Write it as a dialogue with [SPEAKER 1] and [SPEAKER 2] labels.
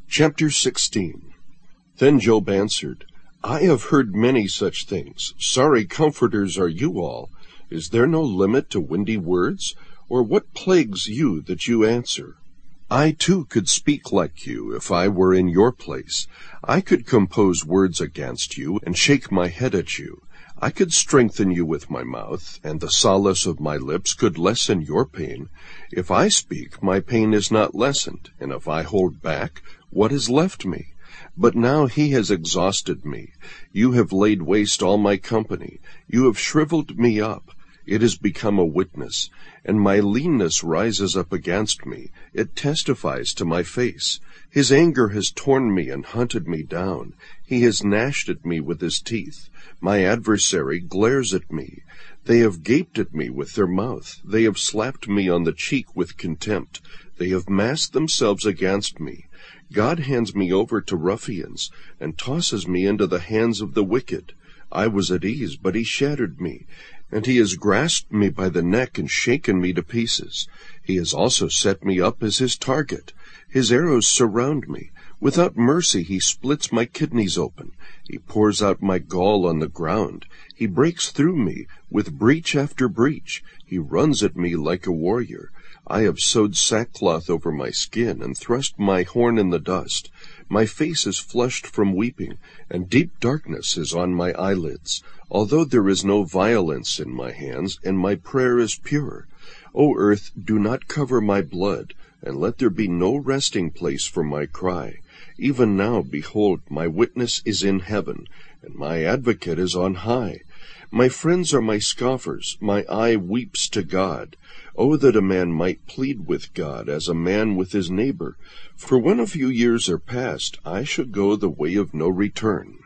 [SPEAKER 1] Chapter 16. Then Job answered, I have heard many such things. Sorry comforters are you all. Is there no limit to windy words? Or what plagues you that you answer? I too could speak like you if I were in your place. I could compose words against you and shake my head at you. I could strengthen you with my mouth, and the solace of my lips could lessen your pain. If I speak, my pain is not lessened, and if I hold back, what is left me? But now he has exhausted me. You have laid waste all my company. You have shriveled me up. It has become a witness, and my leanness rises up against me. It testifies to my face. His anger has torn me and hunted me down. He has gnashed at me with his teeth. My adversary glares at me. They have gaped at me with their mouth. They have slapped me on the cheek with contempt. They have massed themselves against me. God hands me over to ruffians, and tosses me into the hands of the wicked. I was at ease, but he shattered me, and he has grasped me by the neck and shaken me to pieces. He has also set me up as his target. His arrows surround me. Without mercy he splits my kidneys open. He pours out my gall on the ground. He breaks through me with breach after breach. He runs at me like a warrior. I have sewed sackcloth over my skin and thrust my horn in the dust. My face is flushed from weeping, and deep darkness is on my eyelids, although there is no violence in my hands, and my prayer is pure. O earth, do not cover my blood, and let there be no resting place for my cry. Even now, behold, my witness is in heaven, and my advocate is on high. My friends are my scoffers. My eye weeps to God. Oh, that a man might plead with God as a man with his neighbor. For when a few years are past, I shall go the way of no return.